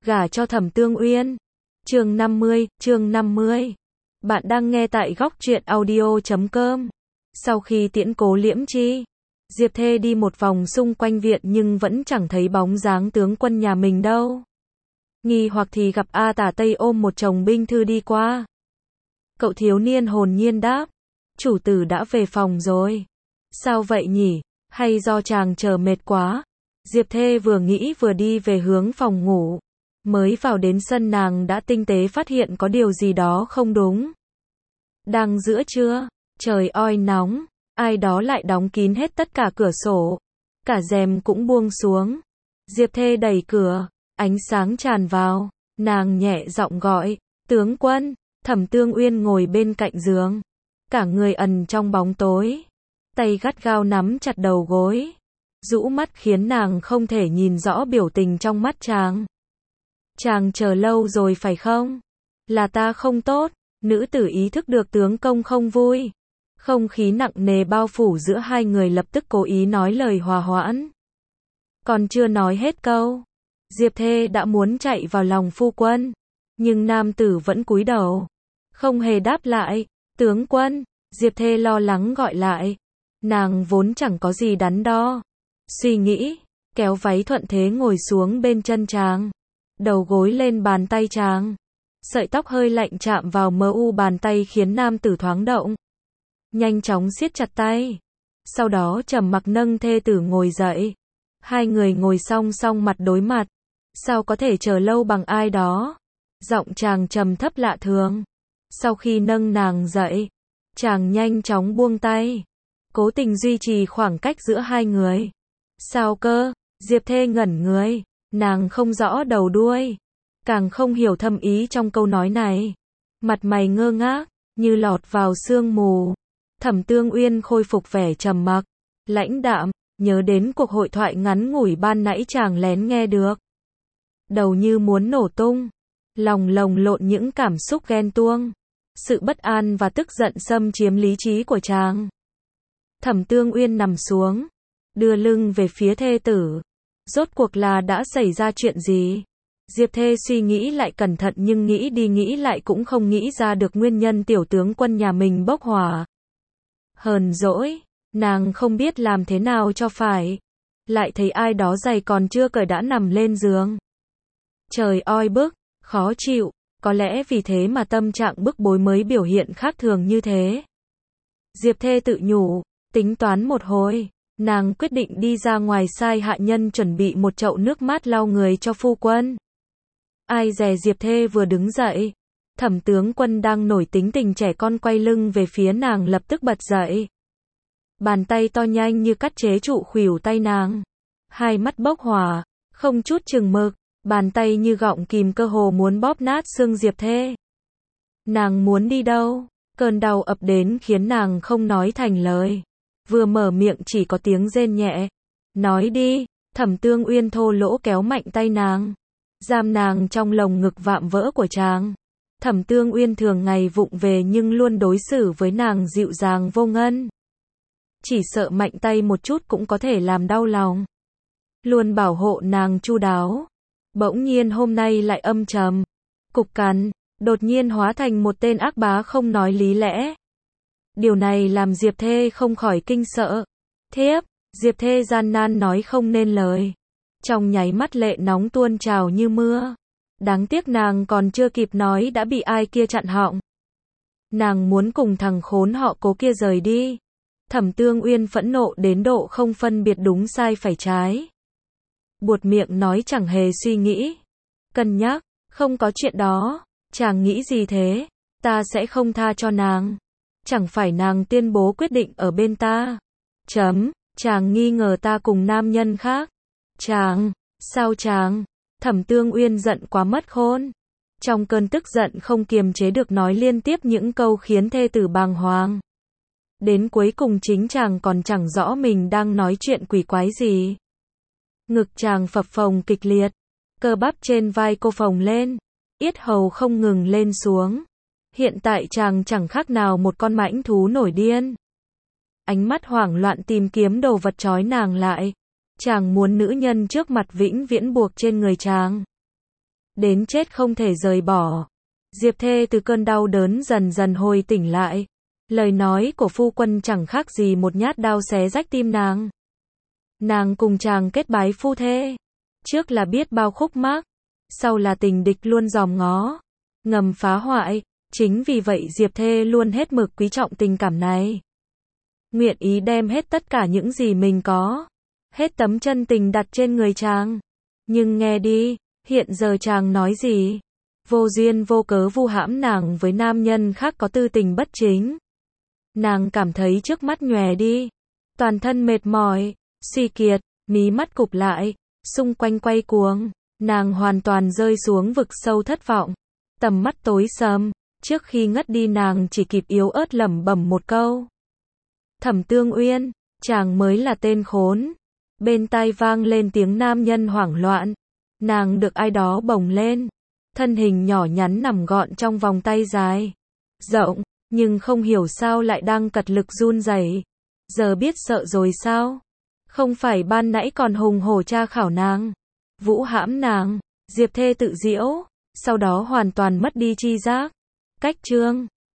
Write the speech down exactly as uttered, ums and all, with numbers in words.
gả cho Thẩm Tương Uyên. Chương năm mươi, chương năm mươi. Bạn đang nghe tại góc truyện audio chấm com. Sau khi tiễn Cố Liễm Chi, Diệp Thê đi một vòng xung quanh viện nhưng vẫn chẳng thấy bóng dáng tướng quân nhà mình đâu. Nghi hoặc thì gặp A Tả Tây ôm một chồng binh thư đi qua. Cậu thiếu niên hồn nhiên đáp, chủ tử đã về phòng rồi. Sao vậy nhỉ, hay do chàng chờ mệt quá? Diệp Thê vừa nghĩ vừa đi về hướng phòng ngủ. Mới vào đến sân nàng đã tinh tế phát hiện có điều gì đó không đúng. Đang giữa trưa, trời oi nóng, ai đó lại đóng kín hết tất cả cửa sổ. Cả rèm cũng buông xuống. Diệp Thê đẩy cửa, ánh sáng tràn vào, nàng nhẹ giọng gọi, tướng quân. Thẩm Tương Uyên ngồi bên cạnh giường, cả người ẩn trong bóng tối, tay gắt gao nắm chặt đầu gối, rũ mắt khiến nàng không thể nhìn rõ biểu tình trong mắt chàng. Chàng chờ lâu rồi phải không? Là ta không tốt. Nữ tử ý thức được tướng công không vui. Không khí nặng nề bao phủ giữa hai người, lập tức cố ý nói lời hòa hoãn. Còn chưa nói hết câu, Diệp Thê đã muốn chạy vào lòng phu quân, nhưng nam tử vẫn cúi đầu, không hề đáp lại. Tướng quân, Diệp Thê lo lắng gọi lại. Nàng vốn chẳng có gì đắn đo, suy nghĩ, kéo váy thuận thế ngồi xuống bên chân chàng, đầu gối lên bàn tay chàng. Sợi tóc hơi lạnh chạm vào mờ u bàn tay khiến nam tử thoáng động. Nhanh chóng siết chặt tay. Sau đó trầm mặc nâng thê tử ngồi dậy. Hai người ngồi song song mặt đối mặt. Sao có thể chờ lâu bằng ai đó? Giọng chàng trầm thấp lạ thường. Sau khi nâng nàng dậy, chàng nhanh chóng buông tay, cố tình duy trì khoảng cách giữa hai người. Sao cơ? Diệp Thê ngẩn người, nàng không rõ đầu đuôi, càng không hiểu thâm ý trong câu nói này. Mặt mày ngơ ngác, như lọt vào sương mù. Thẩm Tương Uyên khôi phục vẻ trầm mặc, lãnh đạm, nhớ đến cuộc hội thoại ngắn ngủi ban nãy chàng lén nghe được. Đầu như muốn nổ tung, lòng lồng lộn những cảm xúc ghen tuông, sự bất an và tức giận xâm chiếm lý trí của chàng. Thẩm Tương Uyên nằm xuống, đưa lưng về phía thê tử. Rốt cuộc là đã xảy ra chuyện gì? Diệp Thê suy nghĩ lại cẩn thận nhưng nghĩ đi nghĩ lại cũng không nghĩ ra được nguyên nhân tiểu tướng quân nhà mình bốc hỏa. Hờn dỗi, nàng không biết làm thế nào cho phải. Lại thấy ai đó giày còn chưa cởi đã nằm lên giường. Trời oi bức, khó chịu, có lẽ vì thế mà tâm trạng bức bối mới biểu hiện khác thường như thế. Diệp Thê tự nhủ, tính toán một hồi, nàng quyết định đi ra ngoài sai hạ nhân chuẩn bị một chậu nước mát lau người cho phu quân. Ai dè Diệp Thê vừa đứng dậy, Thẩm tướng quân đang nổi tính tình trẻ con quay lưng về phía nàng lập tức bật dậy. Bàn tay to nhanh như cắt chế trụ khuỷu tay nàng. Hai mắt bốc hỏa, không chút chừng mực, bàn tay như gọng kìm cơ hồ muốn bóp nát xương Diệp Thê. Nàng muốn đi đâu? Cơn đau ập đến khiến nàng không nói thành lời. Vừa mở miệng chỉ có tiếng rên nhẹ. Nói đi. Thẩm Tương Uyên thô lỗ kéo mạnh tay nàng, giam nàng trong lồng ngực vạm vỡ của chàng. Thẩm Tương Uyên thường ngày vụng về nhưng luôn đối xử với nàng dịu dàng vô ngân. Chỉ sợ mạnh tay một chút cũng có thể làm đau lòng. Luôn bảo hộ nàng chu đáo. Bỗng nhiên hôm nay lại âm trầm, cục cằn, đột nhiên hóa thành một tên ác bá không nói lý lẽ. Điều này làm Diệp Thê không khỏi kinh sợ. Thiếp, Diệp Thê gian nan nói không nên lời. Trong nháy mắt lệ nóng tuôn trào như mưa. Đáng tiếc nàng còn chưa kịp nói đã bị ai kia chặn họng. Nàng muốn cùng thằng khốn họ Cố kia rời đi. Thẩm Tương Uyên phẫn nộ đến độ không phân biệt đúng sai phải trái. Buột miệng nói chẳng hề suy nghĩ, cân nhắc, không có chuyện đó. Chàng nghĩ gì thế? Ta sẽ không tha cho nàng. Chẳng phải nàng tuyên bố quyết định ở bên ta. Chấm, chàng nghi ngờ ta cùng nam nhân khác. Chàng, sao chàng? Thẩm Tương Uyên giận quá mất khôn. Trong cơn tức giận không kiềm chế được nói liên tiếp những câu khiến thê tử bàng hoàng. Đến cuối cùng chính chàng còn chẳng rõ mình đang nói chuyện quỷ quái gì. Ngực chàng phập phồng kịch liệt, cơ bắp trên vai cô phồng lên, yết hầu không ngừng lên xuống. Hiện tại chàng chẳng khác nào một con mãnh thú nổi điên. Ánh mắt hoảng loạn tìm kiếm đồ vật trói nàng lại. Chàng muốn nữ nhân trước mặt vĩnh viễn buộc trên người chàng. đến chết không thể rời bỏ. Diệp Thê từ cơn đau đớn dần dần hồi tỉnh lại. Lời nói của phu quân chẳng khác gì một nhát đao xé rách tim nàng. Nàng cùng chàng kết bái phu thê. Trước là biết bao khúc mắc, sau là tình địch luôn dòm ngó, ngầm phá hoại. Chính vì vậy Diệp Thê luôn hết mực quý trọng tình cảm này. Nguyện ý đem hết tất cả những gì mình có, hết tấm chân tình đặt trên người chàng. Nhưng nghe đi, hiện giờ chàng nói gì? Vô duyên vô cớ vu hãm nàng với nam nhân khác có tư tình bất chính. Nàng cảm thấy trước mắt nhòe đi, toàn thân mệt mỏi, suy kiệt, mí mắt cụp lại, xung quanh quay cuồng, nàng hoàn toàn rơi xuống vực sâu thất vọng, tầm mắt tối sầm. Trước khi ngất đi nàng chỉ kịp yếu ớt lẩm bẩm một câu: Thẩm Tương Uyên, chàng mới là tên khốn. Bên tai vang lên tiếng nam nhân hoảng loạn. Nàng được ai đó bồng lên, thân hình nhỏ nhắn nằm gọn trong vòng tay dài, rộng, nhưng không hiểu sao lại đang cật lực run rẩy. Giờ biết sợ rồi sao? Không phải ban nãy còn hùng hổ tra khảo nàng, vũ hãm nàng. Diệp Thê tự giễu, sau đó hoàn toàn mất đi tri giác. Cách chương